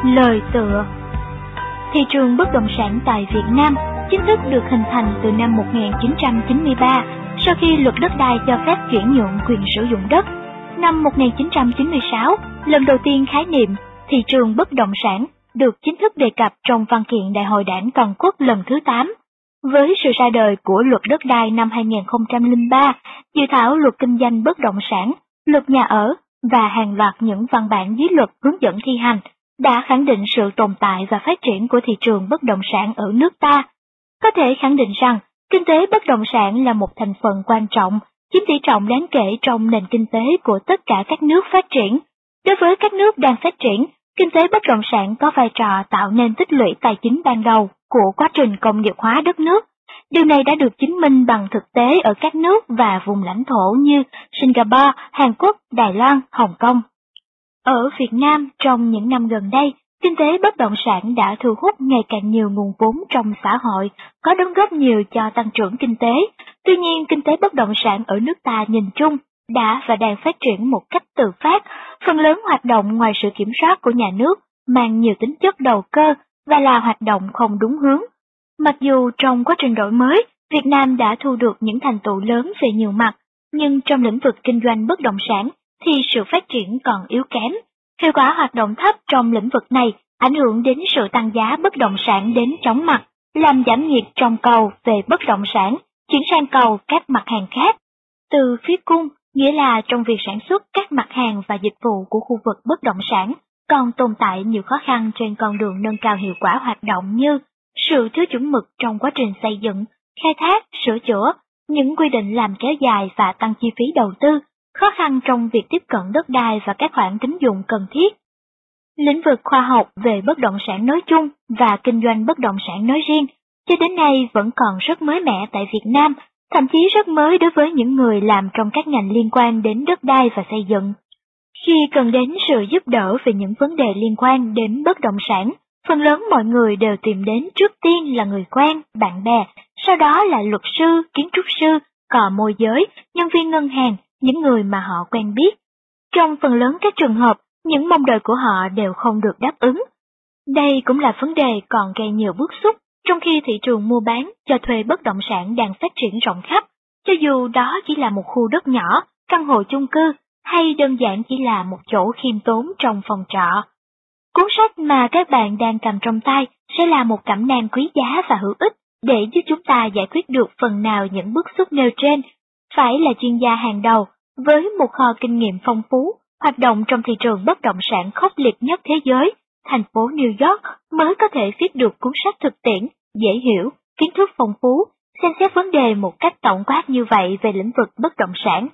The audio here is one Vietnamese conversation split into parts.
Lời tựa. Thị trường bất động sản tại Việt Nam chính thức được hình thành từ năm 1993 sau khi luật đất đai cho phép chuyển nhượng quyền sử dụng đất. Năm 1996, lần đầu tiên khái niệm thị trường bất động sản được chính thức đề cập trong văn kiện Đại hội Đảng Toàn quốc lần thứ 8. Với sự ra đời của luật đất đai năm 2003, dự thảo luật kinh doanh bất động sản, luật nhà ở và hàng loạt những văn bản dưới luật hướng dẫn thi hành đã khẳng định sự tồn tại và phát triển của thị trường bất động sản ở nước ta. Có thể khẳng định rằng, kinh tế bất động sản là một thành phần quan trọng, chiếm tỷ trọng đáng kể trong nền kinh tế của tất cả các nước phát triển. Đối với các nước đang phát triển, kinh tế bất động sản có vai trò tạo nên tích lũy tài chính ban đầu của quá trình công nghiệp hóa đất nước. Điều này đã được chứng minh bằng thực tế ở các nước và vùng lãnh thổ như Singapore, Hàn Quốc, Đài Loan, Hồng Kông. Ở Việt Nam, trong những năm gần đây, kinh tế bất động sản đã thu hút ngày càng nhiều nguồn vốn trong xã hội, có đóng góp nhiều cho tăng trưởng kinh tế. Tuy nhiên, kinh tế bất động sản ở nước ta nhìn chung đã và đang phát triển một cách tự phát, phần lớn hoạt động ngoài sự kiểm soát của nhà nước, mang nhiều tính chất đầu cơ và là hoạt động không đúng hướng. Mặc dù trong quá trình đổi mới, Việt Nam đã thu được những thành tựu lớn về nhiều mặt, nhưng trong lĩnh vực kinh doanh bất động sản thì sự phát triển còn yếu kém. Hiệu quả hoạt động thấp trong lĩnh vực này ảnh hưởng đến sự tăng giá bất động sản đến chóng mặt, làm giảm nhiệt trong cầu về bất động sản, chuyển sang cầu các mặt hàng khác. Từ phía cung, nghĩa là trong việc sản xuất các mặt hàng và dịch vụ của khu vực bất động sản, còn tồn tại nhiều khó khăn trên con đường nâng cao hiệu quả hoạt động như sự thiếu chuẩn mực trong quá trình xây dựng, khai thác, sửa chữa, những quy định làm kéo dài và tăng chi phí đầu tư, khó khăn trong việc tiếp cận đất đai và các khoản tín dụng cần thiết. Lĩnh vực khoa học về bất động sản nói chung và kinh doanh bất động sản nói riêng, cho đến nay vẫn còn rất mới mẻ tại Việt Nam, thậm chí rất mới đối với những người làm trong các ngành liên quan đến đất đai và xây dựng. Khi cần đến sự giúp đỡ về những vấn đề liên quan đến bất động sản, phần lớn mọi người đều tìm đến trước tiên là người quen, bạn bè, sau đó là luật sư, kiến trúc sư, cò môi giới, nhân viên ngân hàng, những người mà họ quen biết. Trong phần lớn các trường hợp, những mong đợi của họ đều không được đáp ứng. Đây cũng là vấn đề còn gây nhiều bức xúc trong khi thị trường mua bán, cho thuê bất động sản đang phát triển rộng khắp, cho dù đó chỉ là một khu đất nhỏ, căn hộ chung cư, hay đơn giản chỉ là một chỗ khiêm tốn trong phòng trọ. Cuốn sách mà các bạn đang cầm trong tay sẽ là một cẩm nang quý giá và hữu ích để giúp chúng ta giải quyết được phần nào những bức xúc nêu trên. Phải là chuyên gia hàng đầu, với một kho kinh nghiệm phong phú, hoạt động trong thị trường bất động sản khốc liệt nhất thế giới, thành phố New York mới có thể viết được cuốn sách thực tiễn, dễ hiểu, kiến thức phong phú, xem xét vấn đề một cách tổng quát như vậy về lĩnh vực bất động sản.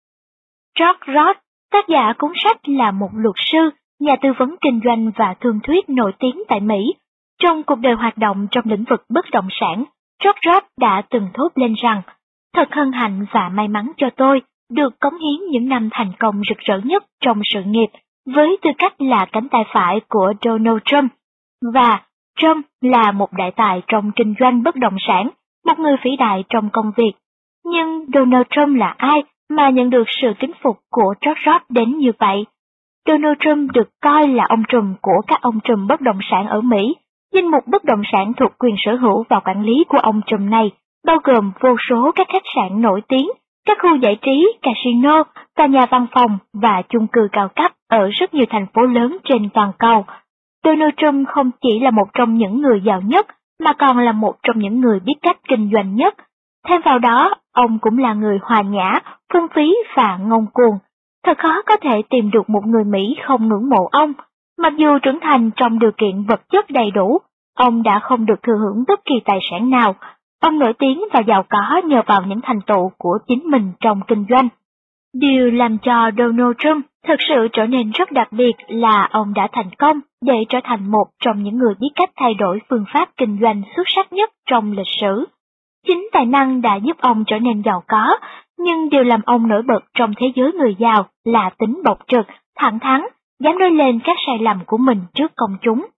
George Roth, tác giả cuốn sách, là một luật sư, nhà tư vấn kinh doanh và thương thuyết nổi tiếng tại Mỹ. Trong cuộc đời hoạt động trong lĩnh vực bất động sản, George Roth đã từng thốt lên rằng, thật hân hạnh và may mắn cho tôi được cống hiến những năm thành công rực rỡ nhất trong sự nghiệp với tư cách là cánh tay phải của Donald Trump. Và Trump là một đại tài trong kinh doanh bất động sản, một người vĩ đại trong công việc. Nhưng Donald Trump là ai mà nhận được sự kính phục của George Roth đến như vậy? Donald Trump được coi là ông trùm của các ông trùm bất động sản ở Mỹ. Danh mục bất động sản thuộc quyền sở hữu và quản lý của ông trùm này bao gồm vô số các khách sạn nổi tiếng, các khu giải trí, casino, tòa nhà văn phòng và chung cư cao cấp ở rất nhiều thành phố lớn trên toàn cầu. Donald Trump không chỉ là một trong những người giàu nhất, mà còn là một trong những người biết cách kinh doanh nhất. Thêm vào đó, ông cũng là người hòa nhã, phung phí và ngông cuồng. Thật khó có thể tìm được một người Mỹ không ngưỡng mộ ông. Mặc dù trưởng thành trong điều kiện vật chất đầy đủ, ông đã không được thừa hưởng bất kỳ tài sản nào. Ông nổi tiếng và giàu có nhờ vào những thành tựu của chính mình trong kinh doanh. Điều làm cho Donald Trump thực sự trở nên rất đặc biệt là ông đã thành công để trở thành một trong những người biết cách thay đổi phương pháp kinh doanh xuất sắc nhất trong lịch sử. Chính tài năng đã giúp ông trở nên giàu có, nhưng điều làm ông nổi bật trong thế giới người giàu là tính bộc trực, thẳng thắn, dám nói lên các sai lầm của mình trước công chúng.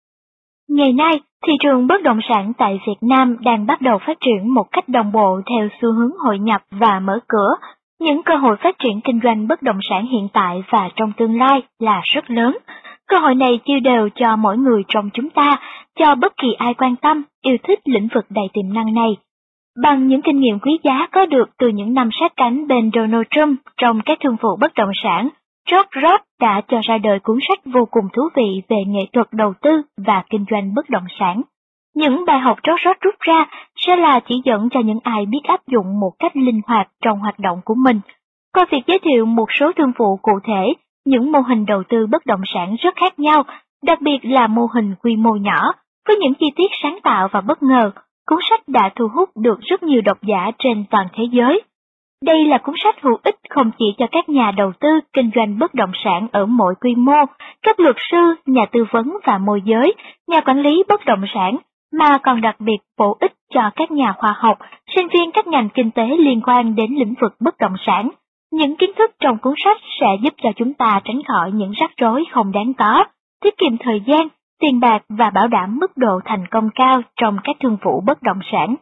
Ngày nay, thị trường bất động sản tại Việt Nam đang bắt đầu phát triển một cách đồng bộ theo xu hướng hội nhập và mở cửa. Những cơ hội phát triển kinh doanh bất động sản hiện tại và trong tương lai là rất lớn. Cơ hội này chia đều cho mỗi người trong chúng ta, cho bất kỳ ai quan tâm, yêu thích lĩnh vực đầy tiềm năng này. Bằng những kinh nghiệm quý giá có được từ những năm sát cánh bên Donald Trump trong các thương vụ bất động sản, George Roth đã cho ra đời cuốn sách vô cùng thú vị về nghệ thuật đầu tư và kinh doanh bất động sản. Những bài học George Roth rút ra sẽ là chỉ dẫn cho những ai biết áp dụng một cách linh hoạt trong hoạt động của mình. Coi việc giới thiệu một số thương vụ cụ thể, những mô hình đầu tư bất động sản rất khác nhau, đặc biệt là mô hình quy mô nhỏ, với những chi tiết sáng tạo và bất ngờ. Cuốn sách đã thu hút được rất nhiều độc giả trên toàn thế giới. Đây là cuốn sách hữu ích không chỉ cho các nhà đầu tư kinh doanh bất động sản ở mọi quy mô, các luật sư, nhà tư vấn và môi giới, nhà quản lý bất động sản, mà còn đặc biệt bổ ích cho các nhà khoa học, sinh viên các ngành kinh tế liên quan đến lĩnh vực bất động sản. Những kiến thức trong cuốn sách sẽ giúp cho chúng ta tránh khỏi những rắc rối không đáng có, tiết kiệm thời gian, tiền bạc và bảo đảm mức độ thành công cao trong các thương vụ bất động sản.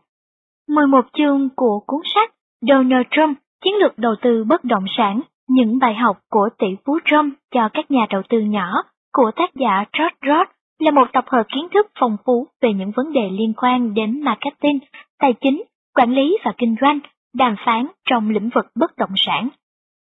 11 chương của cuốn sách Donald Trump, chiến lược đầu tư bất động sản, những bài học của tỷ phú Trump cho các nhà đầu tư nhỏ của tác giả George Roth là một tập hợp kiến thức phong phú về những vấn đề liên quan đến marketing, tài chính, quản lý và kinh doanh, đàm phán trong lĩnh vực bất động sản.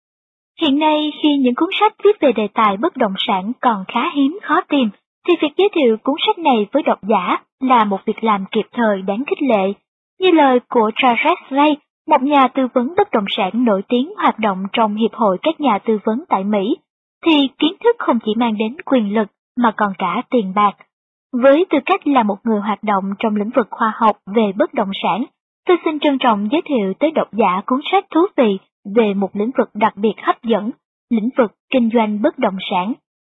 Hiện nay, khi những cuốn sách viết về đề tài bất động sản còn khá hiếm khó tìm, thì việc giới thiệu cuốn sách này với độc giả là một việc làm kịp thời đáng khích lệ. Như lời của Charles Ray, một nhà tư vấn bất động sản nổi tiếng hoạt động trong Hiệp hội các nhà tư vấn tại Mỹ, thì kiến thức không chỉ mang đến quyền lực mà còn cả tiền bạc. Với tư cách là một người hoạt động trong lĩnh vực khoa học về bất động sản, tôi xin trân trọng giới thiệu tới độc giả cuốn sách thú vị về một lĩnh vực đặc biệt hấp dẫn, lĩnh vực kinh doanh bất động sản.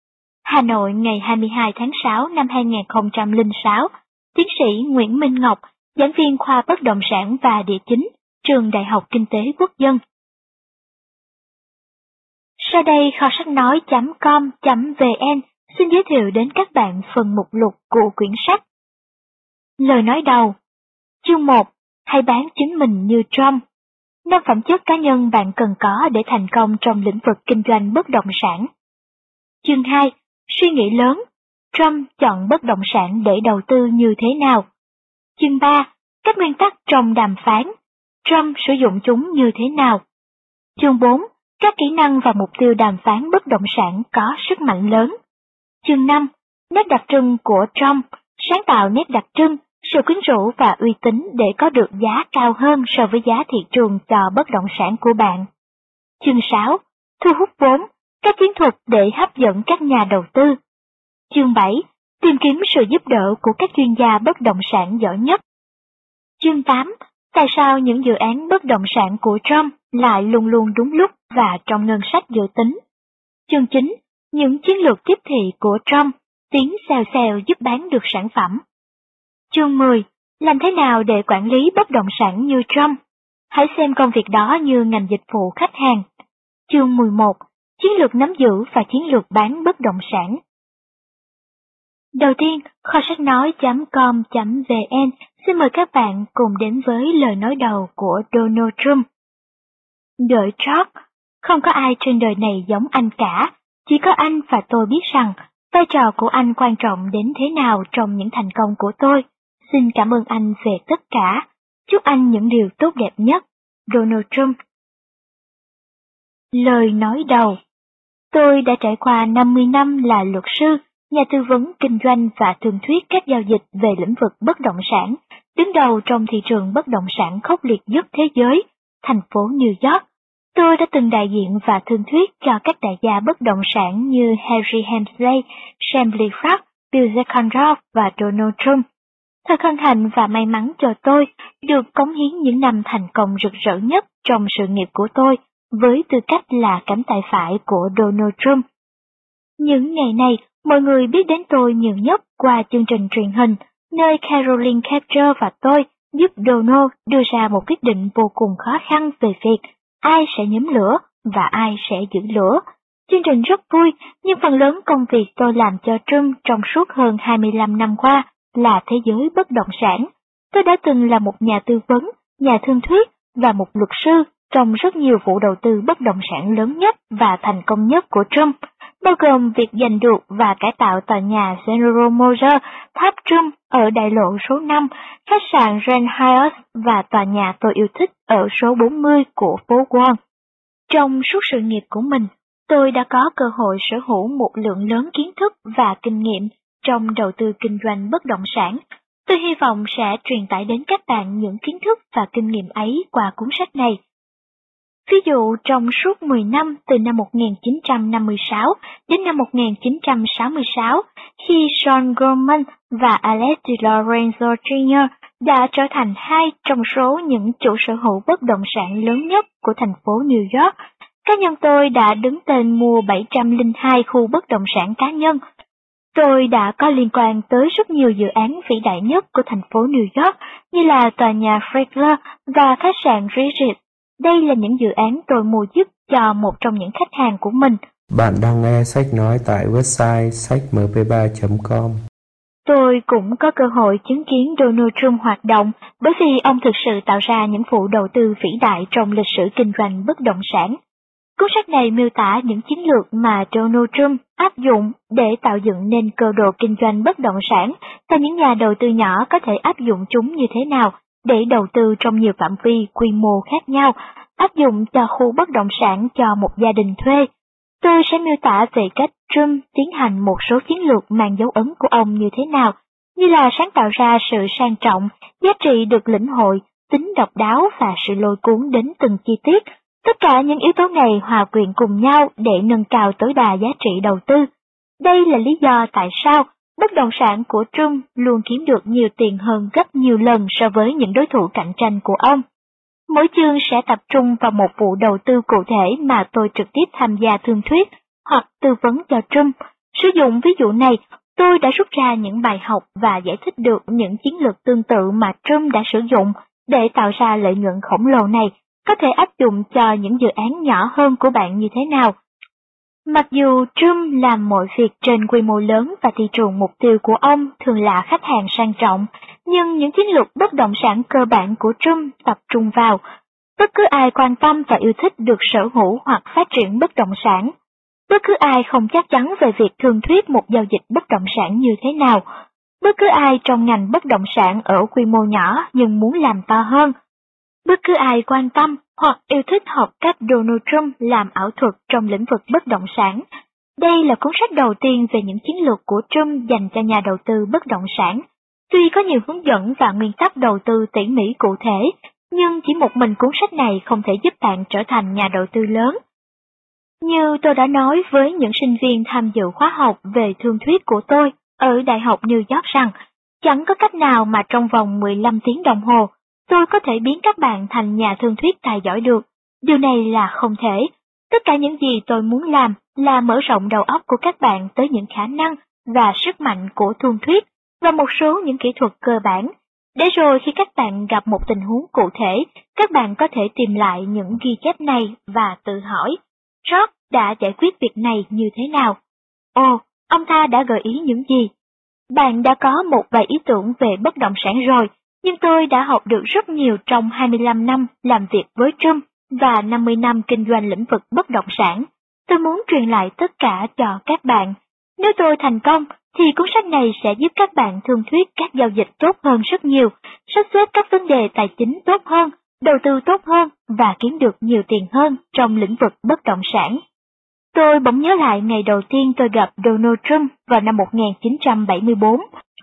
Hà Nội ngày 22 tháng 6 năm 2006, tiến sĩ Nguyễn Minh Ngọc, giảng viên khoa bất động sản và địa chính, Trường Đại học Kinh tế Quốc dân. Sau đây kho sách nói.com.vn xin giới thiệu đến các bạn phần mục lục của quyển sách. Lời nói đầu. Chương 1. Hãy bán chính mình như Trump. 5 phẩm chất cá nhân bạn cần có để thành công trong lĩnh vực kinh doanh bất động sản. Chương 2. Suy nghĩ lớn. Trump chọn bất động sản để đầu tư như thế nào? Chương 3. Các nguyên tắc trong đàm phán. Trump sử dụng chúng như thế nào? Chương 4. Các kỹ năng và mục tiêu đàm phán bất động sản có sức mạnh lớn. Chương 5. Nét đặc trưng của Trump, sáng tạo nét đặc trưng, sự quyến rũ và uy tín để có được giá cao hơn so với giá thị trường cho bất động sản của bạn. Chương 6. Thu hút vốn, các chiến thuật để hấp dẫn các nhà đầu tư. Chương 7. Tìm kiếm sự giúp đỡ của các chuyên gia bất động sản giỏi nhất. Chương 8. Tại sao những dự án bất động sản của Trump lại luôn luôn đúng lúc và trong ngân sách dự tính. Chương 9. Những chiến lược tiếp thị của Trump, tiếng xèo xèo giúp bán được sản phẩm. Chương 10. Làm thế nào để quản lý bất động sản như Trump? Hãy xem công việc đó như ngành dịch vụ khách hàng. Chương 11. Chiến lược nắm giữ và chiến lược bán bất động sản. Đầu tiên, kho sách nói.com.vn xin mời các bạn cùng đến với lời nói đầu của Donald Trump. Đợi George, không có ai trên đời này giống anh cả, chỉ có anh và tôi biết rằng vai trò của anh quan trọng đến thế nào trong những thành công của tôi. Xin cảm ơn anh về tất cả. Chúc anh những điều tốt đẹp nhất. Donald Trump. Lời nói đầu. Tôi đã trải qua 50 năm là luật sư, nhà tư vấn kinh doanh và thường thuyết các giao dịch về lĩnh vực bất động sản, đứng đầu trong thị trường bất động sản khốc liệt nhất thế giới, thành phố New York. Tôi đã từng đại diện và thương thuyết cho các đại gia bất động sản như Harry Hemsley, Shambly Frapp, Bill Zeckendorf và Donald Trump. Thật hân hạnh và may mắn cho tôi được cống hiến những năm thành công rực rỡ nhất trong sự nghiệp của tôi với tư cách là cánh tay phải của Donald Trump. Những ngày này, mọi người biết đến tôi nhiều nhất qua chương trình truyền hình, nơi Caroline Kepcher và tôi giúp Donald đưa ra một quyết định vô cùng khó khăn về việc ai sẽ nhóm lửa và ai sẽ giữ lửa. Chương trình rất vui, nhưng phần lớn công việc tôi làm cho Trump trong suốt hơn 25 năm qua là thế giới bất động sản. Tôi đã từng là một nhà tư vấn, nhà thương thuyết và một luật sư trong rất nhiều vụ đầu tư bất động sản lớn nhất và thành công nhất của Trump. bao gồm việc giành được và cải tạo tòa nhà General Motors, tháp Trump ở đại lộ số 5, khách sạn Grand Hyatt và tòa nhà tôi yêu thích ở số 40 của phố Wall. Trong suốt sự nghiệp của mình, tôi đã có cơ hội sở hữu một lượng lớn kiến thức và kinh nghiệm trong đầu tư kinh doanh bất động sản. Tôi hy vọng sẽ truyền tải đến các bạn những kiến thức và kinh nghiệm ấy qua cuốn sách này. Ví dụ, trong suốt 10 năm từ năm 1956 đến năm 1966, khi John Goldman và Alex DeLorenzo Jr. đã trở thành hai trong số những chủ sở hữu bất động sản lớn nhất của thành phố New York, cá nhân tôi đã đứng tên mua 702 khu bất động sản cá nhân. Tôi đã có liên quan tới rất nhiều dự án vĩ đại nhất của thành phố New York như là tòa nhà Flagler và khách sạn Regis. Đây là những dự án tôi mua giúp cho một trong những khách hàng của mình. Bạn đang nghe sách nói tại website sách.mp3.com. Tôi cũng có cơ hội chứng kiến Donald Trump hoạt động bởi vì ông thực sự tạo ra những vụ đầu tư vĩ đại trong lịch sử kinh doanh bất động sản. Cuốn sách này miêu tả những chiến lược mà Donald Trump áp dụng để tạo dựng nên cơ đồ kinh doanh bất động sản và những nhà đầu tư nhỏ có thể áp dụng chúng như thế nào để đầu tư trong nhiều phạm vi quy mô khác nhau, áp dụng cho khu bất động sản cho một gia đình thuê. Tôi sẽ miêu tả về cách Trump tiến hành một số chiến lược mang dấu ấn của ông như thế nào, như là sáng tạo ra sự sang trọng, giá trị được lĩnh hội, tính độc đáo và sự lôi cuốn đến từng chi tiết. Tất cả những yếu tố này hòa quyện cùng nhau để nâng cao tối đa giá trị đầu tư. Đây là lý do tại sao bất động sản của Trump luôn kiếm được nhiều tiền hơn gấp nhiều lần so với những đối thủ cạnh tranh của ông. Mỗi chương sẽ tập trung vào một vụ đầu tư cụ thể mà tôi trực tiếp tham gia thương thuyết hoặc tư vấn cho Trump. Sử dụng ví dụ này, tôi đã rút ra những bài học và giải thích được những chiến lược tương tự mà Trump đã sử dụng để tạo ra lợi nhuận khổng lồ này, có thể áp dụng cho những dự án nhỏ hơn của bạn như thế nào. Mặc dù Trump làm mọi việc trên quy mô lớn và thị trường mục tiêu của ông thường là khách hàng sang trọng, nhưng những chiến lược bất động sản cơ bản của Trump tập trung vào bất cứ ai quan tâm và yêu thích được sở hữu hoặc phát triển bất động sản. Bất cứ ai không chắc chắn về việc thương thuyết một giao dịch bất động sản như thế nào. Bất cứ ai trong ngành bất động sản ở quy mô nhỏ nhưng muốn làm to hơn. Bất cứ ai quan tâm hoặc yêu thích học cách Donald Trump làm ảo thuật trong lĩnh vực bất động sản. Đây là cuốn sách đầu tiên về những chiến lược của Trump dành cho nhà đầu tư bất động sản. Tuy có nhiều hướng dẫn và nguyên tắc đầu tư tỉ mỉ cụ thể, nhưng chỉ một mình cuốn sách này không thể giúp bạn trở thành nhà đầu tư lớn. Như tôi đã nói với những sinh viên tham dự khóa học về thương thuyết của tôi ở Đại học New York rằng, chẳng có cách nào mà trong vòng 15 tiếng đồng hồ, tôi có thể biến các bạn thành nhà thương thuyết tài giỏi được. Điều này là không thể. Tất cả những gì tôi muốn làm là mở rộng đầu óc của các bạn tới những khả năng và sức mạnh của thương thuyết và một số những kỹ thuật cơ bản. Để rồi khi các bạn gặp một tình huống cụ thể, các bạn có thể tìm lại những ghi chép này và tự hỏi, George đã giải quyết việc này như thế nào? Ồ, ông ta đã gợi ý những gì? Bạn đã có một vài ý tưởng về bất động sản rồi, nhưng tôi đã học được rất nhiều trong 25 năm làm việc với Trump và 50 năm kinh doanh lĩnh vực bất động sản. Tôi muốn truyền lại tất cả cho các bạn. Nếu tôi thành công, thì cuốn sách này sẽ giúp các bạn thương thuyết các giao dịch tốt hơn rất nhiều, sắp xếp các vấn đề tài chính tốt hơn, đầu tư tốt hơn và kiếm được nhiều tiền hơn trong lĩnh vực bất động sản. Tôi bỗng nhớ lại ngày đầu tiên tôi gặp Donald Trump vào năm 1974.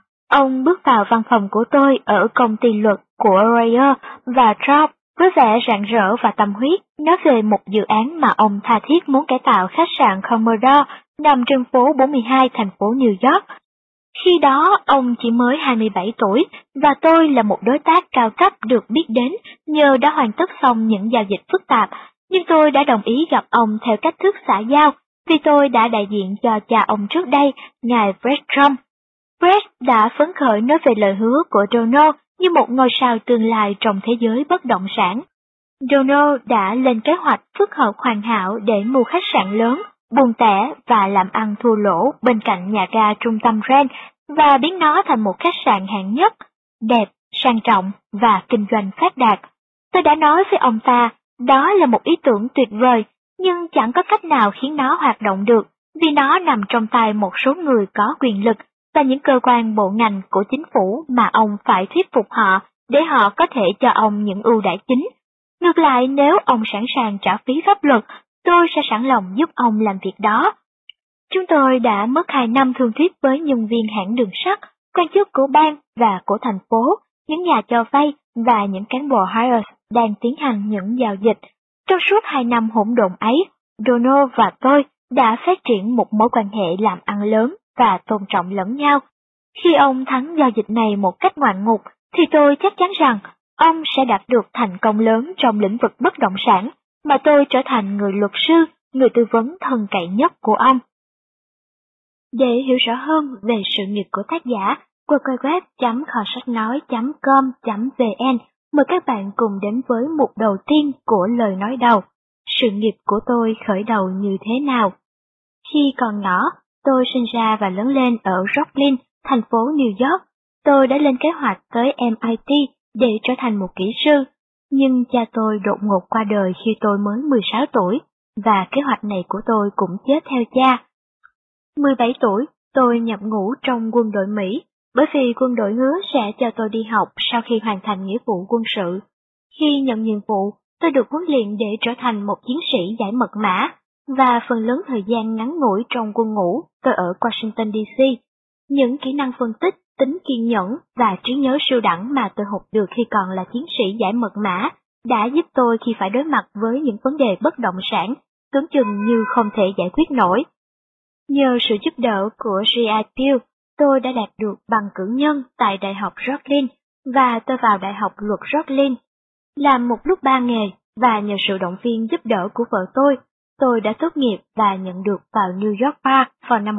Ông bước vào văn phòng của tôi ở công ty luật của Royer và Traub với vẻ rạng rỡ và tâm huyết, nói về một dự án mà ông tha thiết muốn cải tạo khách sạn Commodore nằm trên phố 42 thành phố New York. Khi đó, ông chỉ mới 27 tuổi, và tôi là một đối tác cao cấp được biết đến nhờ đã hoàn tất xong những giao dịch phức tạp, nhưng tôi đã đồng ý gặp ông theo cách thức xã giao, vì tôi đã đại diện cho cha ông trước đây, ngài Brett Trump. Brett đã phấn khởi nói về lời hứa của Donald như một ngôi sao tương lai trong thế giới bất động sản. Donald đã lên kế hoạch phức hợp hoàn hảo để mua khách sạn lớn, buôn tẻ và làm ăn thua lỗ bên cạnh nhà ga trung tâm Grand và biến nó thành một khách sạn hạng nhất, đẹp, sang trọng và kinh doanh phát đạt. Tôi đã nói với ông ta, đó là một ý tưởng tuyệt vời, nhưng chẳng có cách nào khiến nó hoạt động được vì nó nằm trong tay một số người có quyền lực và những cơ quan bộ ngành của chính phủ mà ông phải thuyết phục họ để họ có thể cho ông những ưu đãi chính. Ngược lại, nếu ông sẵn sàng trả phí pháp luật, tôi sẽ sẵn lòng giúp ông làm việc đó. Chúng tôi đã mất 2 năm thương thuyết với nhân viên hãng đường sắt, quan chức của bang và của thành phố, những nhà cho vay và những cán bộ Hires đang tiến hành những giao dịch. Trong suốt 2 năm hỗn độn ấy, Donald và tôi đã phát triển một mối quan hệ làm ăn lớn và tôn trọng lẫn nhau. Khi ông thắng giao dịch này một cách ngoạn mục, thì tôi chắc chắn rằng ông sẽ đạt được thành công lớn trong lĩnh vực bất động sản, mà tôi trở thành người luật sư, người tư vấn thân cậy nhất của ông. Để hiểu rõ hơn về sự nghiệp của tác giả, www.kho-sách-nói.com.vn mời các bạn cùng đến với mục đầu tiên của lời nói đầu. Sự nghiệp của tôi khởi đầu như thế nào? Khi còn nhỏ, tôi sinh ra và lớn lên ở Brooklyn, thành phố New York. Tôi đã lên kế hoạch tới MIT để trở thành một kỹ sư, nhưng cha tôi đột ngột qua đời khi tôi mới 16 tuổi, và kế hoạch này của tôi cũng chết theo cha. 17 tuổi, tôi nhập ngũ trong quân đội Mỹ, bởi vì quân đội hứa sẽ cho tôi đi học sau khi hoàn thành nghĩa vụ quân sự. Khi nhận nhiệm vụ, tôi được huấn luyện để trở thành một chiến sĩ giải mật mã, và phần lớn thời gian ngắn ngủi trong quân ngũ, tôi ở Washington DC. Những kỹ năng phân tích, tính kiên nhẫn và trí nhớ siêu đẳng mà tôi học được khi còn là chiến sĩ giải mật mã đã giúp tôi khi phải đối mặt với những vấn đề bất động sản, tưởng chừng như không thể giải quyết nổi. Nhờ sự giúp đỡ của G.I. Bill, tôi đã đạt được bằng cử nhân tại Đại học Rockland và tôi vào Đại học Luật Rockland. Làm một lúc 3 nghề và nhờ sự động viên giúp đỡ của vợ tôi đã tốt nghiệp và nhận được vào New York Park vào năm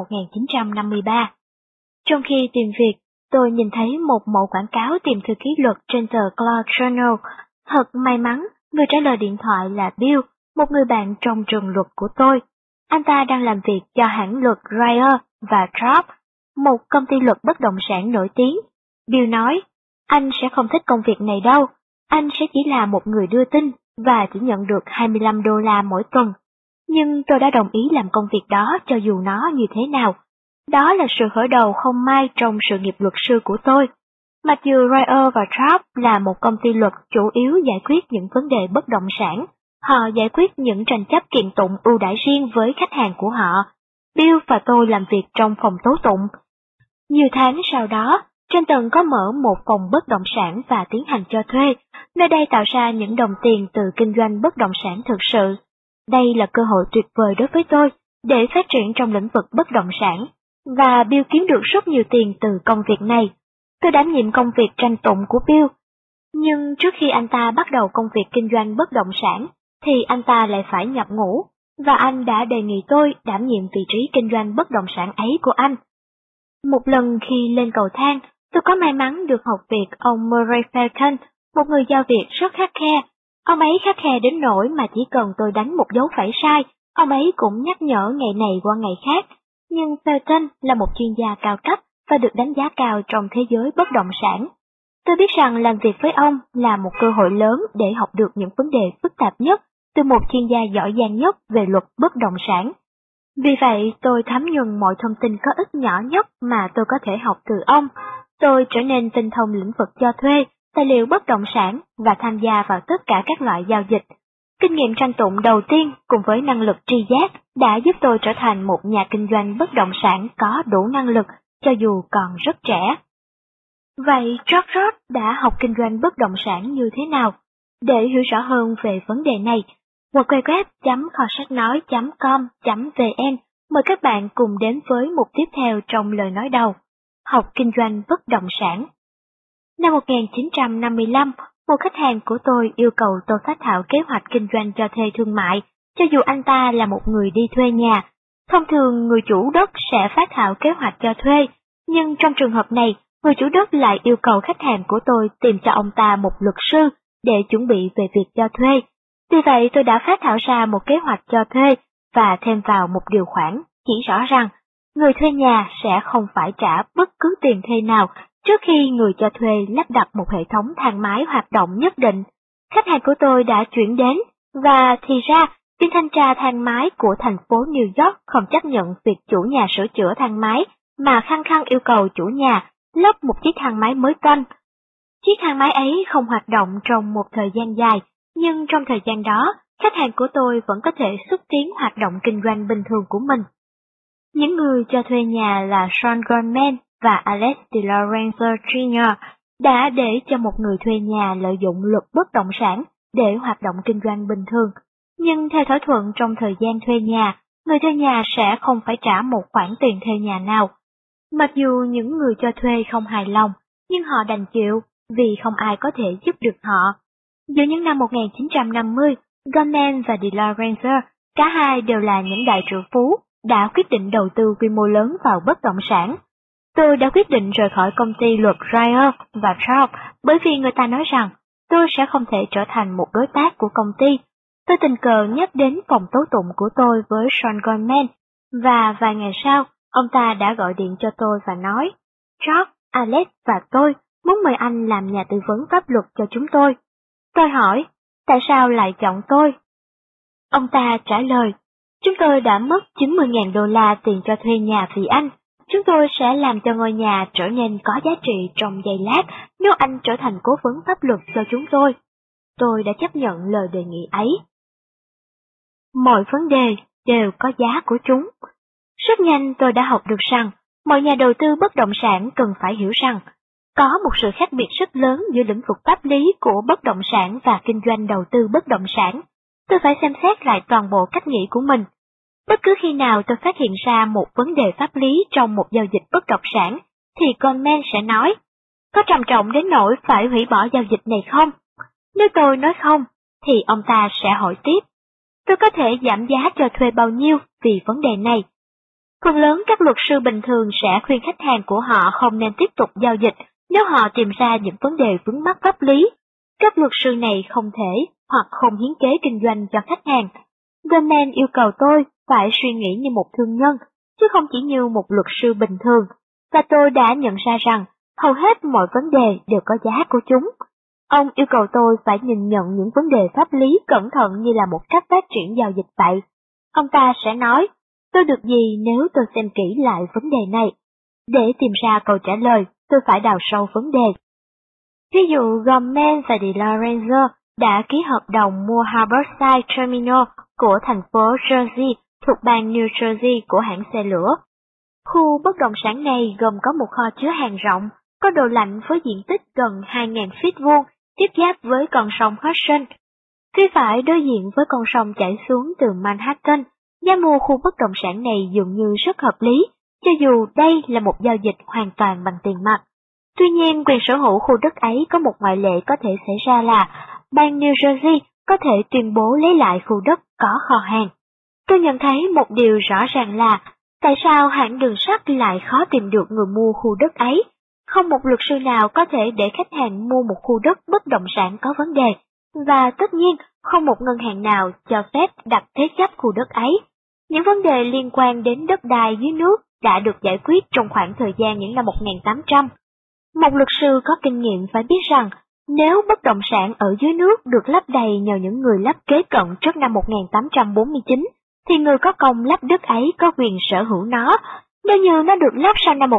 1953. Trong khi tìm việc, tôi nhìn thấy một mẫu quảng cáo tìm thư ký luật trên tờ Clark Journal. Thật may mắn, người trả lời điện thoại là Bill, một người bạn trong trường luật của tôi. Anh ta đang làm việc cho hãng luật Ryer và Traub, một công ty luật bất động sản nổi tiếng. Bill nói, anh sẽ không thích công việc này đâu, anh sẽ chỉ là một người đưa tin và chỉ nhận được $25 mỗi tuần. Nhưng tôi đã đồng ý làm công việc đó cho dù nó như thế nào. Đó là sự khởi đầu không may trong sự nghiệp luật sư của tôi. Mặc dù Ryer và Traub là một công ty luật chủ yếu giải quyết những vấn đề bất động sản, họ giải quyết những tranh chấp kiện tụng ưu đãi riêng với khách hàng của họ. Bill và tôi làm việc trong phòng tố tụng. Nhiều tháng sau đó, trên tầng có mở một phòng bất động sản và tiến hành cho thuê, nơi đây tạo ra những đồng tiền từ kinh doanh bất động sản thực sự. Đây là cơ hội tuyệt vời đối với tôi để phát triển trong lĩnh vực bất động sản, và Bill kiếm được rất nhiều tiền từ công việc này. Tôi đảm nhiệm công việc tranh tụng của Bill, nhưng trước khi anh ta bắt đầu công việc kinh doanh bất động sản, thì anh ta lại phải nhập ngũ, và anh đã đề nghị tôi đảm nhiệm vị trí kinh doanh bất động sản ấy của anh. Một lần khi lên cầu thang, tôi có may mắn được học việc ông Murray Felton, một người giao việc rất khắt khe. Ông ấy khắt khe đến nỗi mà chỉ cần tôi đánh một dấu phẩy sai, ông ấy cũng nhắc nhở ngày này qua ngày khác. Nhưng Felton là một chuyên gia cao cấp và được đánh giá cao trong thế giới bất động sản. Tôi biết rằng làm việc với ông là một cơ hội lớn để học được những vấn đề phức tạp nhất từ một chuyên gia giỏi giang nhất về luật bất động sản. Vì vậy, tôi thấm nhuần mọi thông tin có ích nhỏ nhất mà tôi có thể học từ ông. Tôi trở nên tinh thông lĩnh vực cho thuê, tài liệu bất động sản và tham gia vào tất cả các loại giao dịch. Kinh nghiệm tranh tụng đầu tiên cùng với năng lực tri giác đã giúp tôi trở thành một nhà kinh doanh bất động sản có đủ năng lực cho dù còn rất trẻ. Vậy George đã học kinh doanh bất động sản như thế nào? Để hiểu rõ hơn về vấn đề này, www.kho-sách-nói.com.vn mời các bạn cùng đến với mục tiếp theo trong lời nói đầu, học kinh doanh bất động sản. Năm 1955, một khách hàng của tôi yêu cầu tôi phát thảo kế hoạch kinh doanh cho thuê thương mại, cho dù anh ta là một người đi thuê nhà. Thông thường, người chủ đất sẽ phát thảo kế hoạch cho thuê, nhưng trong trường hợp này, người chủ đất lại yêu cầu khách hàng của tôi tìm cho ông ta một luật sư để chuẩn bị về việc cho thuê. Vì vậy, tôi đã phát thảo ra một kế hoạch cho thuê và thêm vào một điều khoản chỉ rõ rằng người thuê nhà sẽ không phải trả bất cứ tiền thuê nào trước khi người cho thuê lắp đặt một hệ thống thang máy hoạt động nhất định. Khách hàng của tôi đã chuyển đến, và thì ra Viên thanh tra thang máy của thành phố New York không chấp nhận việc chủ nhà sửa chữa thang máy mà khăng khăng yêu cầu chủ nhà lắp một chiếc thang máy mới toanh. Chiếc thang máy ấy không hoạt động trong một thời gian dài, nhưng trong thời gian đó, khách hàng của tôi vẫn có thể xúc tiến hoạt động kinh doanh bình thường của mình. Những người cho thuê nhà là Sean Goldman và Alex DeLorenzo Jr. đã để cho một người thuê nhà lợi dụng luật bất động sản để hoạt động kinh doanh bình thường. Nhưng theo thỏa thuận trong thời gian thuê nhà, người thuê nhà sẽ không phải trả một khoản tiền thuê nhà nào. Mặc dù những người cho thuê không hài lòng, nhưng họ đành chịu vì không ai có thể giúp được họ. Giữa những năm 1950, Goldman và DeLorenzo, cả hai đều là những đại triệu phú, đã quyết định đầu tư quy mô lớn vào bất động sản. Tôi đã quyết định rời khỏi công ty luật Ryer và Traub bởi vì người ta nói rằng tôi sẽ không thể trở thành một đối tác của công ty. Tôi tình cờ nhắc đến phòng tố tụng của tôi với Sean Goldman, và vài ngày sau, ông ta đã gọi điện cho tôi và nói, George, Alex và tôi muốn mời anh làm nhà tư vấn pháp luật cho chúng tôi. Tôi hỏi, tại sao lại chọn tôi? Ông ta trả lời, chúng tôi đã mất $90,000 tiền cho thuê nhà vì anh. Chúng tôi sẽ làm cho ngôi nhà trở nên có giá trị trong giây lát nếu anh trở thành cố vấn pháp luật cho chúng tôi. Tôi đã chấp nhận lời đề nghị ấy. Mọi vấn đề đều có giá của chúng. Rất nhanh tôi đã học được rằng, mọi nhà đầu tư bất động sản cần phải hiểu rằng, có một sự khác biệt rất lớn giữa lĩnh vực pháp lý của bất động sản và kinh doanh đầu tư bất động sản. Tôi phải xem xét lại toàn bộ cách nghĩ của mình. Bất cứ khi nào tôi phát hiện ra một vấn đề pháp lý trong một giao dịch bất động sản, thì Goldman sẽ nói, có trầm trọng đến nỗi phải hủy bỏ giao dịch này không? Nếu tôi nói không, thì ông ta sẽ hỏi tiếp. Tôi có thể giảm giá cho thuê bao nhiêu vì vấn đề này? Phần lớn các luật sư bình thường sẽ khuyên khách hàng của họ không nên tiếp tục giao dịch nếu họ tìm ra những vấn đề vướng mắc pháp lý. Các luật sư này không thể hoặc không hiến kế kinh doanh cho khách hàng. Goldman yêu cầu tôi phải suy nghĩ như một thương nhân, chứ không chỉ như một luật sư bình thường, và tôi đã nhận ra rằng hầu hết mọi vấn đề đều có giá của chúng. Ông yêu cầu tôi phải nhìn nhận những vấn đề pháp lý cẩn thận như là một cách phát triển giao dịch vậy. Ông ta sẽ nói, tôi được gì nếu tôi xem kỹ lại vấn đề này? Để tìm ra câu trả lời, tôi phải đào sâu vấn đề. Ví dụ, Goldman và DeLorenzo đã ký hợp đồng mua Harborside Terminal của thành phố Jersey thuộc bang New Jersey của hãng xe lửa. Khu bất động sản này gồm có một kho chứa hàng rộng, có độ lạnh với diện tích gần 2.000 feet vuông, tiếp giáp với con sông Hudson. Phía phải đối diện với con sông chảy xuống từ Manhattan, giá mua khu bất động sản này dường như rất hợp lý, cho dù đây là một giao dịch hoàn toàn bằng tiền mặt. Tuy nhiên, quyền sở hữu khu đất ấy có một ngoại lệ có thể xảy ra là bang New Jersey có thể tuyên bố lấy lại khu đất có kho hàng. Tôi nhận thấy một điều rõ ràng là tại sao hãng đường sắt lại khó tìm được người mua khu đất ấy. Không một luật sư nào có thể để khách hàng mua một khu đất bất động sản có vấn đề, và tất nhiên không một ngân hàng nào cho phép đặt thế chấp khu đất ấy. Những vấn đề liên quan đến đất đai dưới nước đã được giải quyết trong khoảng thời gian những năm 1800. Một luật sư có kinh nghiệm phải biết rằng, nếu bất động sản ở dưới nước được lấp đầy nhờ những người lắp kế cận trước năm 1849, thì người có công lắp đất ấy có quyền sở hữu nó. Nếu như nó được lắp sau năm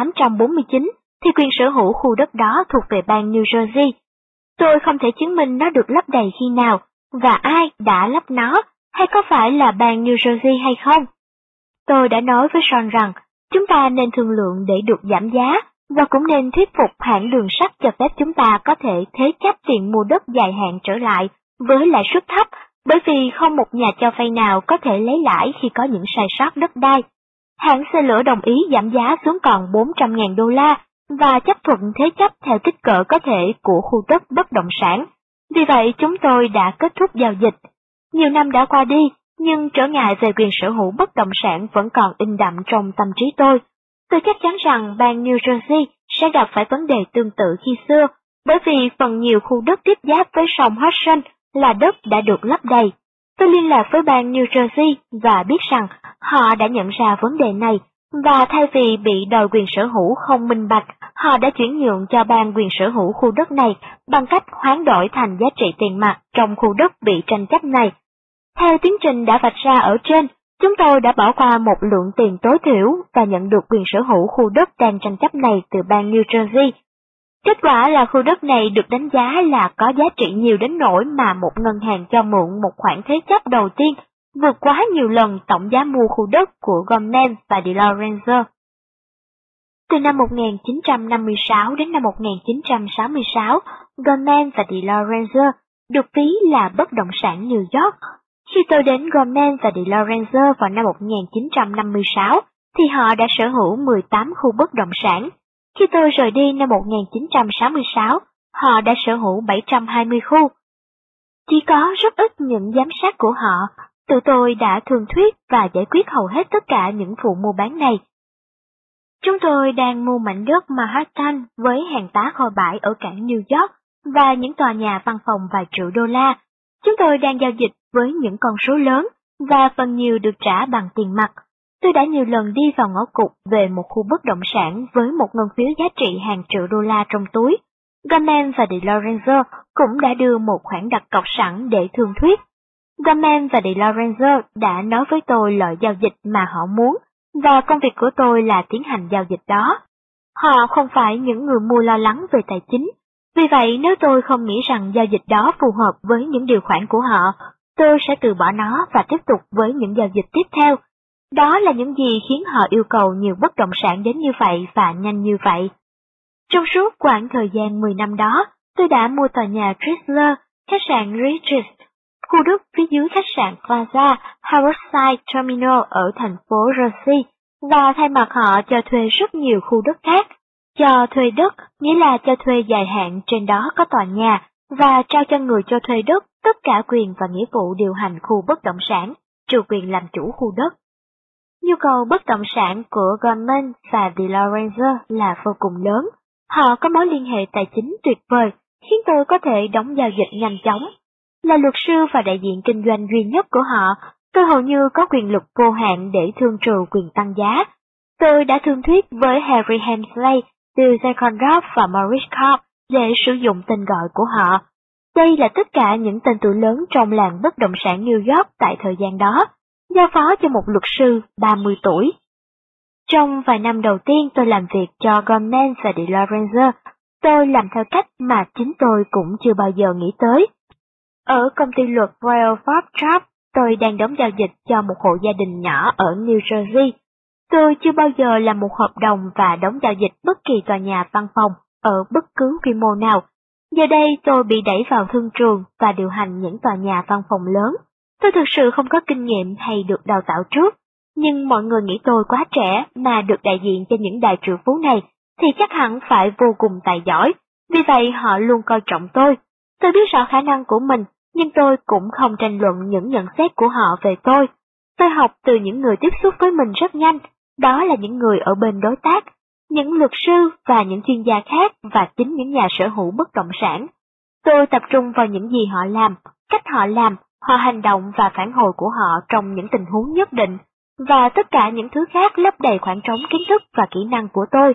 1849, thì quyền sở hữu khu đất đó thuộc về bang New Jersey. Tôi không thể chứng minh nó được lấp đầy khi nào, và ai đã lắp nó, hay có phải là bang New Jersey hay không. Tôi đã nói với Sean rằng, chúng ta nên thương lượng để được giảm giá, và cũng nên thuyết phục hãng đường sắt cho phép chúng ta có thể thế chấp tiền mua đất dài hạn trở lại với lãi suất thấp, bởi vì không một nhà cho vay nào có thể lấy lãi khi có những sai sót đất đai. Hãng xe lửa đồng ý giảm giá xuống còn $400,000 và chấp thuận thế chấp theo kích cỡ có thể của khu đất bất động sản. Vì vậy chúng tôi đã kết thúc giao dịch. Nhiều năm đã qua đi, nhưng trở ngại về quyền sở hữu bất động sản vẫn còn in đậm trong tâm trí tôi. Tôi chắc chắn rằng bang New Jersey sẽ gặp phải vấn đề tương tự khi xưa, bởi vì phần nhiều khu đất tiếp giáp với sông Hudson là đất đã được lấp đầy. Tôi liên lạc với bang New Jersey và biết rằng họ đã nhận ra vấn đề này, và thay vì bị đòi quyền sở hữu không minh bạch, họ đã chuyển nhượng cho bang quyền sở hữu khu đất này bằng cách hoán đổi thành giá trị tiền mặt trong khu đất bị tranh chấp này. Theo tiến trình đã vạch ra ở trên, chúng tôi đã bỏ qua một lượng tiền tối thiểu và nhận được quyền sở hữu khu đất đang tranh chấp này từ bang New Jersey. Kết quả là khu đất này được đánh giá là có giá trị nhiều đến nỗi mà một ngân hàng cho mượn một khoản thế chấp đầu tiên vượt quá nhiều lần tổng giá mua khu đất của Gorman và DeLorenzo. Từ năm 1956 đến năm 1966, Gorman và DeLorenzo được ví là bất động sản New York. Khi tôi đến Gorman và DeLorenzo vào năm 1956, thì họ đã sở hữu 18 khu bất động sản. Khi tôi rời đi năm 1966, họ đã sở hữu 720 khu. Chỉ có rất ít những giám sát của họ, tụi tôi đã thương thuyết và giải quyết hầu hết tất cả những vụ mua bán này. Chúng tôi đang mua mảnh đất Manhattan với hàng tá kho bãi ở cảng New York và những tòa nhà văn phòng vài triệu đô la. Chúng tôi đang giao dịch với những con số lớn và phần nhiều được trả bằng tiền mặt. Tôi đã nhiều lần đi vào ngõ cụt về một khu bất động sản với một ngân phiếu giá trị hàng triệu đô la trong túi. Gorman và DeLorenzo cũng đã đưa một khoản đặt cọc sẵn để thương thuyết. Gorman và DeLorenzo đã nói với tôi loại giao dịch mà họ muốn, và công việc của tôi là tiến hành giao dịch đó. Họ không phải những người mua lo lắng về tài chính, vì vậy nếu tôi không nghĩ rằng giao dịch đó phù hợp với những điều khoản của họ, tôi sẽ từ bỏ nó và tiếp tục với những giao dịch tiếp theo. Đó là những gì khiến họ yêu cầu nhiều bất động sản đến như vậy và nhanh như vậy. Trong suốt khoảng thời gian 10 năm đó, tôi đã mua tòa nhà Chrysler, khách sạn Regis, khu đất phía dưới khách sạn Plaza, Harborside Terminal ở thành phố Jersey, và thay mặt họ cho thuê rất nhiều khu đất khác. Cho thuê đất nghĩa là cho thuê dài hạn trên đó có tòa nhà, và trao cho người cho thuê đất tất cả quyền và nghĩa vụ điều hành khu bất động sản, trừ quyền làm chủ khu đất. Nhu cầu bất động sản của Gorman và DeLorenzo là vô cùng lớn. Họ có mối liên hệ tài chính tuyệt vời, khiến tôi có thể đóng giao dịch nhanh chóng. Là luật sư và đại diện kinh doanh duy nhất của họ, tôi hầu như có quyền lực vô hạn để thương trừ quyền tăng giá. Tôi đã thương thuyết với Harry Hemsley, Bill Zeckendorf và Maurice Cobb để sử dụng tên gọi của họ. Đây là tất cả những tên tuổi lớn trong làng bất động sản New York tại thời gian đó, giao phó cho một luật sư 30 tuổi. Trong vài năm đầu tiên tôi làm việc cho Gorman và DeLorenzo, tôi làm theo cách mà chính tôi cũng chưa bao giờ nghĩ tới. Ở công ty luật Royal Farm Trust, tôi đang đóng giao dịch cho một hộ gia đình nhỏ ở New Jersey. Tôi chưa bao giờ làm một hợp đồng và đóng giao dịch bất kỳ tòa nhà văn phòng ở bất cứ quy mô nào. Giờ đây tôi bị đẩy vào thương trường và điều hành những tòa nhà văn phòng lớn. Tôi thực sự không có kinh nghiệm hay được đào tạo trước, nhưng mọi người nghĩ tôi quá trẻ mà được đại diện cho những đại triệu phú này thì chắc hẳn phải vô cùng tài giỏi, vì vậy họ luôn coi trọng tôi. Tôi biết rõ khả năng của mình, nhưng tôi cũng không tranh luận những nhận xét của họ về tôi. Tôi học từ những người tiếp xúc với mình rất nhanh, đó là những người ở bên đối tác, những luật sư và những chuyên gia khác và chính những nhà sở hữu bất động sản. Tôi tập trung vào những gì họ làm, cách họ làm, họ hành động và phản hồi của họ trong những tình huống nhất định, và tất cả những thứ khác lấp đầy khoảng trống kiến thức và kỹ năng của tôi.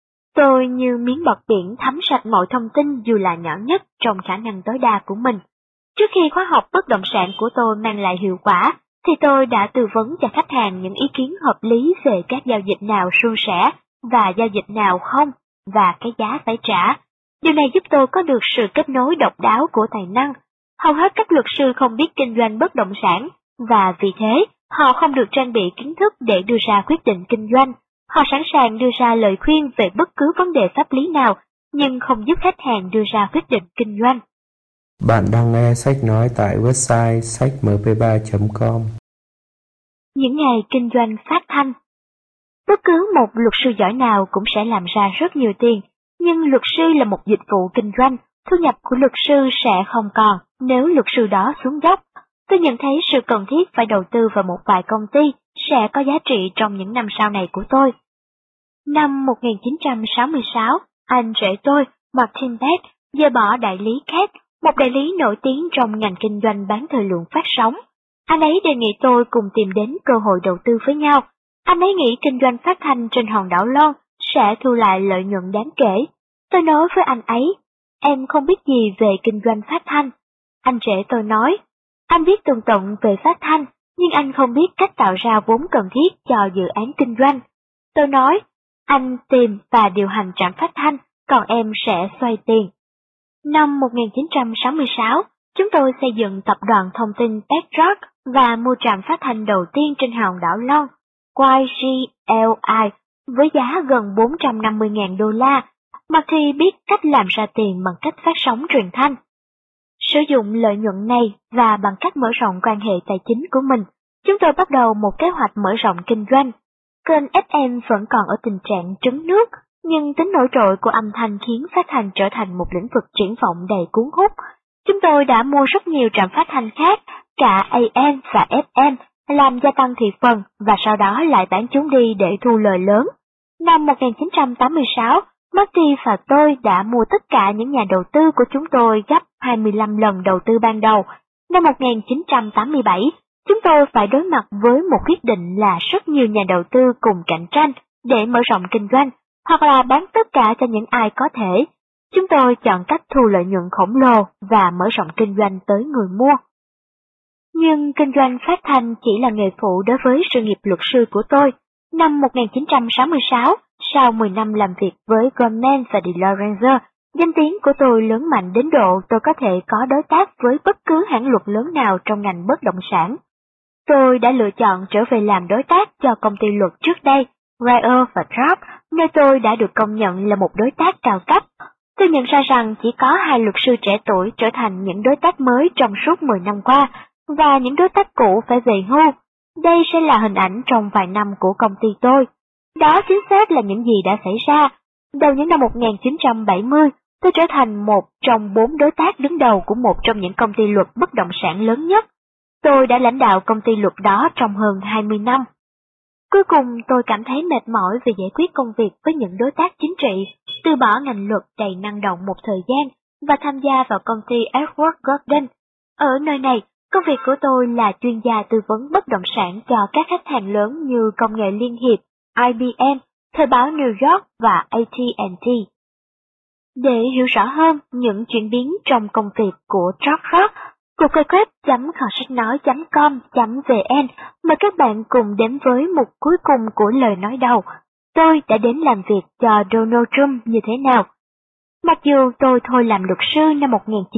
Tôi như miếng bọt biển thấm sạch mọi thông tin dù là nhỏ nhất trong khả năng tối đa của mình. Trước khi khóa học bất động sản của tôi mang lại hiệu quả, thì tôi đã tư vấn cho khách hàng những ý kiến hợp lý về các giao dịch nào suôn sẻ và giao dịch nào không, và cái giá phải trả. Điều này giúp tôi có được sự kết nối độc đáo của tài năng. Hầu hết các luật sư không biết kinh doanh bất động sản, và vì thế, họ không được trang bị kiến thức để đưa ra quyết định kinh doanh. Họ sẵn sàng đưa ra lời khuyên về bất cứ vấn đề pháp lý nào, nhưng không giúp khách hàng đưa ra quyết định kinh doanh. Bạn đang nghe sách nói tại website sách mp3.com. Những ngày kinh doanh phát thanh. Bất cứ một luật sư giỏi nào cũng sẽ làm ra rất nhiều tiền, nhưng luật sư là một dịch vụ kinh doanh, thu nhập của luật sư sẽ không còn nếu luật sư đó xuống dốc. Tôi nhận thấy sự cần thiết phải đầu tư vào một vài công ty sẽ có giá trị trong những năm sau này của tôi. Năm 1966, anh rể tôi, Martin Beck, dỡ bỏ đại lý Cat, một đại lý nổi tiếng trong ngành kinh doanh bán thời lượng phát sóng. Anh ấy đề nghị tôi cùng tìm đến cơ hội đầu tư với nhau. Anh ấy nghĩ kinh doanh phát thanh trên hòn đảo Lon sẽ thu lại lợi nhuận đáng kể. Tôi nói với anh ấy, em không biết gì về kinh doanh phát thanh. Anh rể tôi nói, Anh biết tường tận về phát thanh, nhưng anh không biết cách tạo ra vốn cần thiết cho dự án kinh doanh. Tôi nói, anh tìm và điều hành trạm phát thanh, còn em sẽ xoay tiền. Năm 1966, chúng tôi xây dựng tập đoàn thông tin Petrock và mua trạm phát thanh đầu tiên trên hòn đảo Long, YGLI, với giá gần 450.000 đô la, mặc thì biết cách làm ra tiền bằng cách phát sóng truyền thanh. Sử dụng lợi nhuận này và bằng cách mở rộng quan hệ tài chính của mình, chúng tôi bắt đầu một kế hoạch mở rộng kinh doanh. Kênh FM vẫn còn ở tình trạng trứng nước, nhưng tính nổi trội của âm thanh khiến phát thanh trở thành một lĩnh vực triển vọng đầy cuốn hút. Chúng tôi đã mua rất nhiều trạm phát thanh khác, cả AM và FM, làm gia tăng thị phần và sau đó lại bán chúng đi để thu lời lớn. Năm 1986, Marty và tôi đã mua tất cả những nhà đầu tư của chúng tôi gấp 25 lần đầu tư ban đầu. Năm 1987, chúng tôi phải đối mặt với một quyết định là rất nhiều nhà đầu tư cùng cạnh tranh để mở rộng kinh doanh, hoặc là bán tất cả cho những ai có thể. Chúng tôi chọn cách thu lợi nhuận khổng lồ và mở rộng kinh doanh tới người mua. Nhưng kinh doanh phát thanh chỉ là nghề phụ đối với sự nghiệp luật sư của tôi. Năm 1966, sau 10 năm làm việc với Goldman và DeLorenzo, danh tiếng của tôi lớn mạnh đến độ tôi có thể có đối tác với bất cứ hãng luật lớn nào trong ngành bất động sản. Tôi đã lựa chọn trở về làm đối tác cho công ty luật trước đây, Ryer và Trapp, nơi tôi đã được công nhận là một đối tác cao cấp. Tôi nhận ra rằng chỉ có 2 luật sư trẻ tuổi trở thành những đối tác mới trong suốt 10 năm qua, và những đối tác cũ phải về hưu. Đây sẽ là hình ảnh trong vài năm của công ty tôi. Đó chính xác là những gì đã xảy ra. Đầu những năm 1970, tôi trở thành một trong 4 đối tác đứng đầu của một trong những công ty luật bất động sản lớn nhất. Tôi đã lãnh đạo công ty luật đó trong hơn 20 năm. Cuối cùng tôi cảm thấy mệt mỏi vì giải quyết công việc với những đối tác chính trị, từ bỏ ngành luật đầy năng động một thời gian và tham gia vào công ty Edward Gordon. Ở nơi này, công việc của tôi là chuyên gia tư vấn bất động sản cho các khách hàng lớn như Công nghệ Liên hiệp, IBM, Thời báo New York và AT&T. Để hiểu rõ hơn những chuyển biến trong công việc của George, cục www.kho-sách-nói.com.vn mời các bạn cùng đến với mục cuối cùng của lời nói đầu. Tôi đã đến làm việc cho Donald Trump như thế nào? Mặc dù tôi thôi làm luật sư năm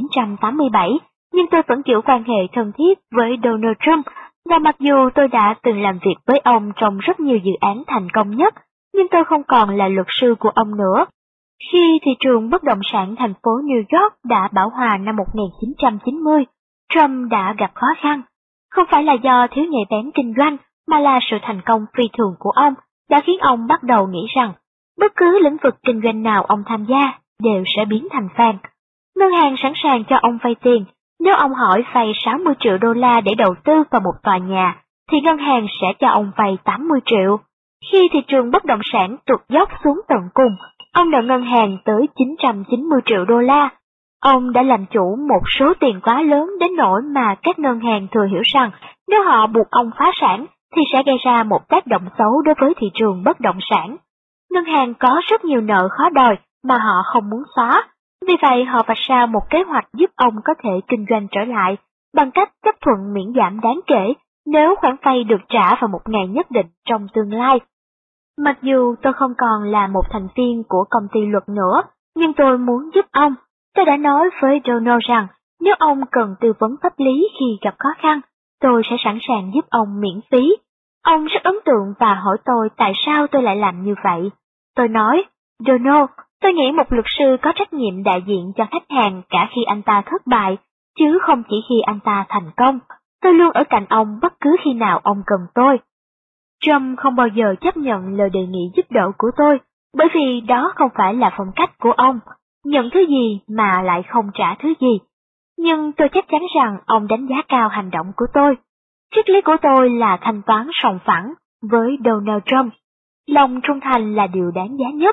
1987, nhưng tôi vẫn giữ quan hệ thân thiết với Donald Trump, và mặc dù tôi đã từng làm việc với ông trong rất nhiều dự án thành công nhất, nhưng tôi không còn là luật sư của ông nữa. Khi thị trường bất động sản thành phố New York đã bão hòa năm 1990, Trump đã gặp khó khăn. Không phải là do thiếu nhạy bén kinh doanh, mà là sự thành công phi thường của ông đã khiến ông bắt đầu nghĩ rằng bất cứ lĩnh vực kinh doanh nào ông tham gia đều sẽ biến thành vàng. Ngân hàng sẵn sàng cho ông vay tiền. Nếu ông hỏi vay 60 triệu đô la để đầu tư vào một tòa nhà, thì ngân hàng sẽ cho ông vay 80 triệu. Khi thị trường bất động sản tụt dốc xuống tận cùng, ông nợ ngân hàng tới 990 triệu đô la. Ông đã làm chủ một số tiền quá lớn đến nỗi mà các ngân hàng thừa hiểu rằng nếu họ buộc ông phá sản thì sẽ gây ra một tác động xấu đối với thị trường bất động sản. Ngân hàng có rất nhiều nợ khó đòi mà họ không muốn xóa. Vì vậy họ vạch ra một kế hoạch giúp ông có thể kinh doanh trở lại bằng cách chấp thuận miễn giảm đáng kể nếu khoản vay được trả vào một ngày nhất định trong tương lai. Mặc dù tôi không còn là một thành viên của công ty luật nữa, nhưng tôi muốn giúp ông. Tôi đã nói với Donald rằng nếu ông cần tư vấn pháp lý khi gặp khó khăn, tôi sẽ sẵn sàng giúp ông miễn phí. Ông rất ấn tượng và hỏi tôi tại sao tôi lại làm như vậy. Tôi nói, Donald, tôi nghĩ một luật sư có trách nhiệm đại diện cho khách hàng cả khi anh ta thất bại, chứ không chỉ khi anh ta thành công. Tôi luôn ở cạnh ông bất cứ khi nào ông cần tôi. Trump không bao giờ chấp nhận lời đề nghị giúp đỡ của tôi, bởi vì đó không phải là phong cách của ông, nhận thứ gì mà lại không trả thứ gì. Nhưng tôi chắc chắn rằng ông đánh giá cao hành động của tôi. Triết lý của tôi là thanh toán sòng phẳng với Donald Trump. Lòng trung thành là điều đáng giá nhất.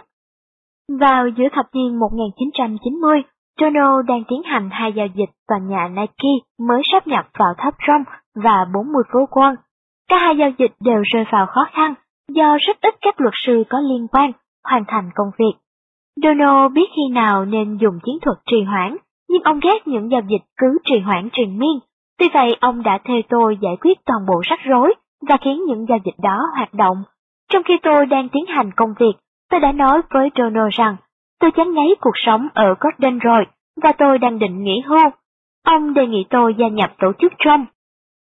Vào giữa thập niên 1990, Donald đang tiến hành 2 giao dịch tòa nhà Nike mới sáp nhập vào tháp Trump và 40 phố Wall. Cả 2 giao dịch đều rơi vào khó khăn do rất ít các luật sư có liên quan hoàn thành công việc. Donald biết khi nào nên dùng chiến thuật trì hoãn, nhưng ông ghét những giao dịch cứ trì hoãn triền miên. Tuy vậy, ông đã thuê tôi giải quyết toàn bộ rắc rối và khiến những giao dịch đó hoạt động. Trong khi tôi đang tiến hành công việc, tôi đã nói với Donald rằng tôi chán ngấy cuộc sống ở Gordon rồi và tôi đang định nghỉ hưu. Ông đề nghị tôi gia nhập tổ chức Trump.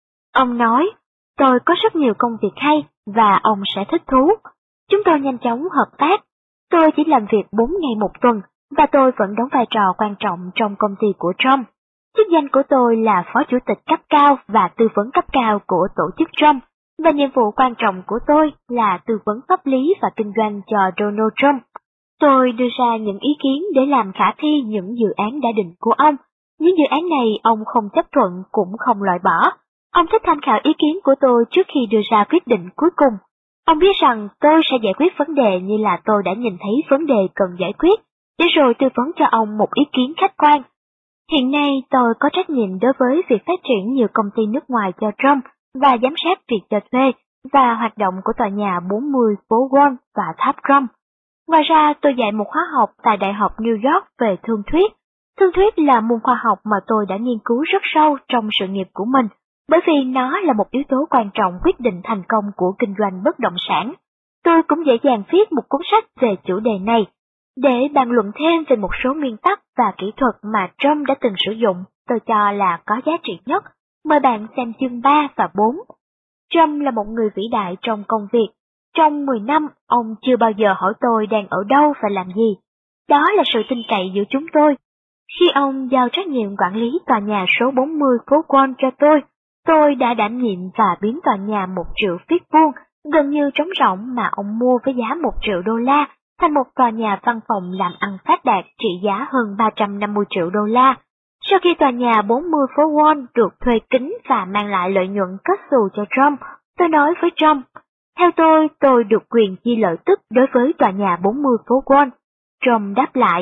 Ông nói, tôi có rất nhiều công việc hay và ông sẽ thích thú. Chúng tôi nhanh chóng hợp tác. Tôi chỉ làm việc 4 ngày một tuần và tôi vẫn đóng vai trò quan trọng trong công ty của Trump. Chức danh của tôi là phó chủ tịch cấp cao và tư vấn cấp cao của tổ chức Trump, và nhiệm vụ quan trọng của tôi là tư vấn pháp lý và kinh doanh cho Donald Trump. Tôi đưa ra những ý kiến để làm khả thi những dự án đã định của ông. Những dự án này ông không chấp thuận cũng không loại bỏ. Ông thích tham khảo ý kiến của tôi trước khi đưa ra quyết định cuối cùng. Ông biết rằng tôi sẽ giải quyết vấn đề như là tôi đã nhìn thấy vấn đề cần giải quyết, để rồi tư vấn cho ông một ý kiến khách quan. Hiện nay tôi có trách nhiệm đối với việc phát triển nhiều công ty nước ngoài cho Trump và giám sát việc cho thuê và hoạt động của tòa nhà 40 phố Wall và tháp Trump. Ngoài ra tôi dạy một khóa học tại Đại học New York về thương thuyết. Thương thuyết là môn khoa học mà tôi đã nghiên cứu rất sâu trong sự nghiệp của mình, bởi vì nó là một yếu tố quan trọng quyết định thành công của kinh doanh bất động sản. Tôi cũng dễ dàng viết một cuốn sách về chủ đề này, để bàn luận thêm về một số nguyên tắc và kỹ thuật mà Trump đã từng sử dụng, tôi cho là có giá trị nhất. Mời bạn xem chương 3 và 4. Trump là một người vĩ đại trong công việc. Trong 10 năm, ông chưa bao giờ hỏi tôi đang ở đâu và làm gì. Đó là sự tin cậy giữa chúng tôi. Khi ông giao trách nhiệm quản lý tòa nhà số 40 phố Wall cho tôi đã đảm nhiệm và biến tòa nhà 1 triệu feet vuông, gần như trống rỗng mà ông mua với giá 1 triệu đô la, thành một tòa nhà văn phòng làm ăn phát đạt trị giá hơn 350 triệu đô la. Sau khi tòa nhà 40 phố Wall được thuê kín và mang lại lợi nhuận kết xù cho Trump, tôi nói với Trump, theo tôi được quyền chia lợi tức đối với tòa nhà 40 phố Wall. Trump đáp lại,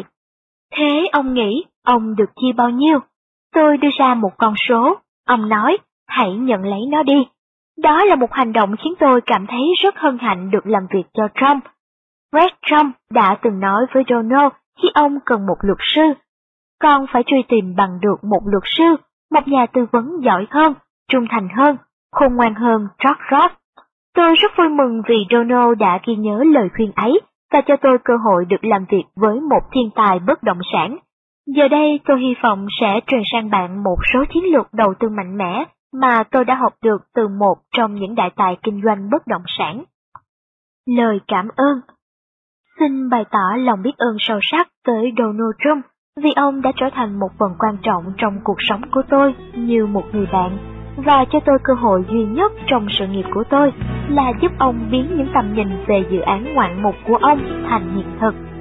thế ông nghĩ ông được chia bao nhiêu? Tôi đưa ra một con số, ông nói, hãy nhận lấy nó đi. Đó là một hành động khiến tôi cảm thấy rất hân hạnh được làm việc cho Trump. Fred Trump đã từng nói với Donald khi ông cần một luật sư, con phải truy tìm bằng được một luật sư, một nhà tư vấn giỏi hơn, trung thành hơn, khôn ngoan hơn George Ross. Tôi rất vui mừng vì Donald đã ghi nhớ lời khuyên ấy và cho tôi cơ hội được làm việc với một thiên tài bất động sản. Giờ đây tôi hy vọng sẽ truyền sang bạn một số chiến lược đầu tư mạnh mẽ mà tôi đã học được từ một trong những đại tài kinh doanh bất động sản. Lời cảm ơn. Xin bày tỏ lòng biết ơn sâu sắc tới Donald Trump vì ông đã trở thành một phần quan trọng trong cuộc sống của tôi như một người bạn, và cho tôi cơ hội duy nhất trong sự nghiệp của tôi là giúp ông biến những tầm nhìn về dự án ngoạn mục của ông thành hiện thực.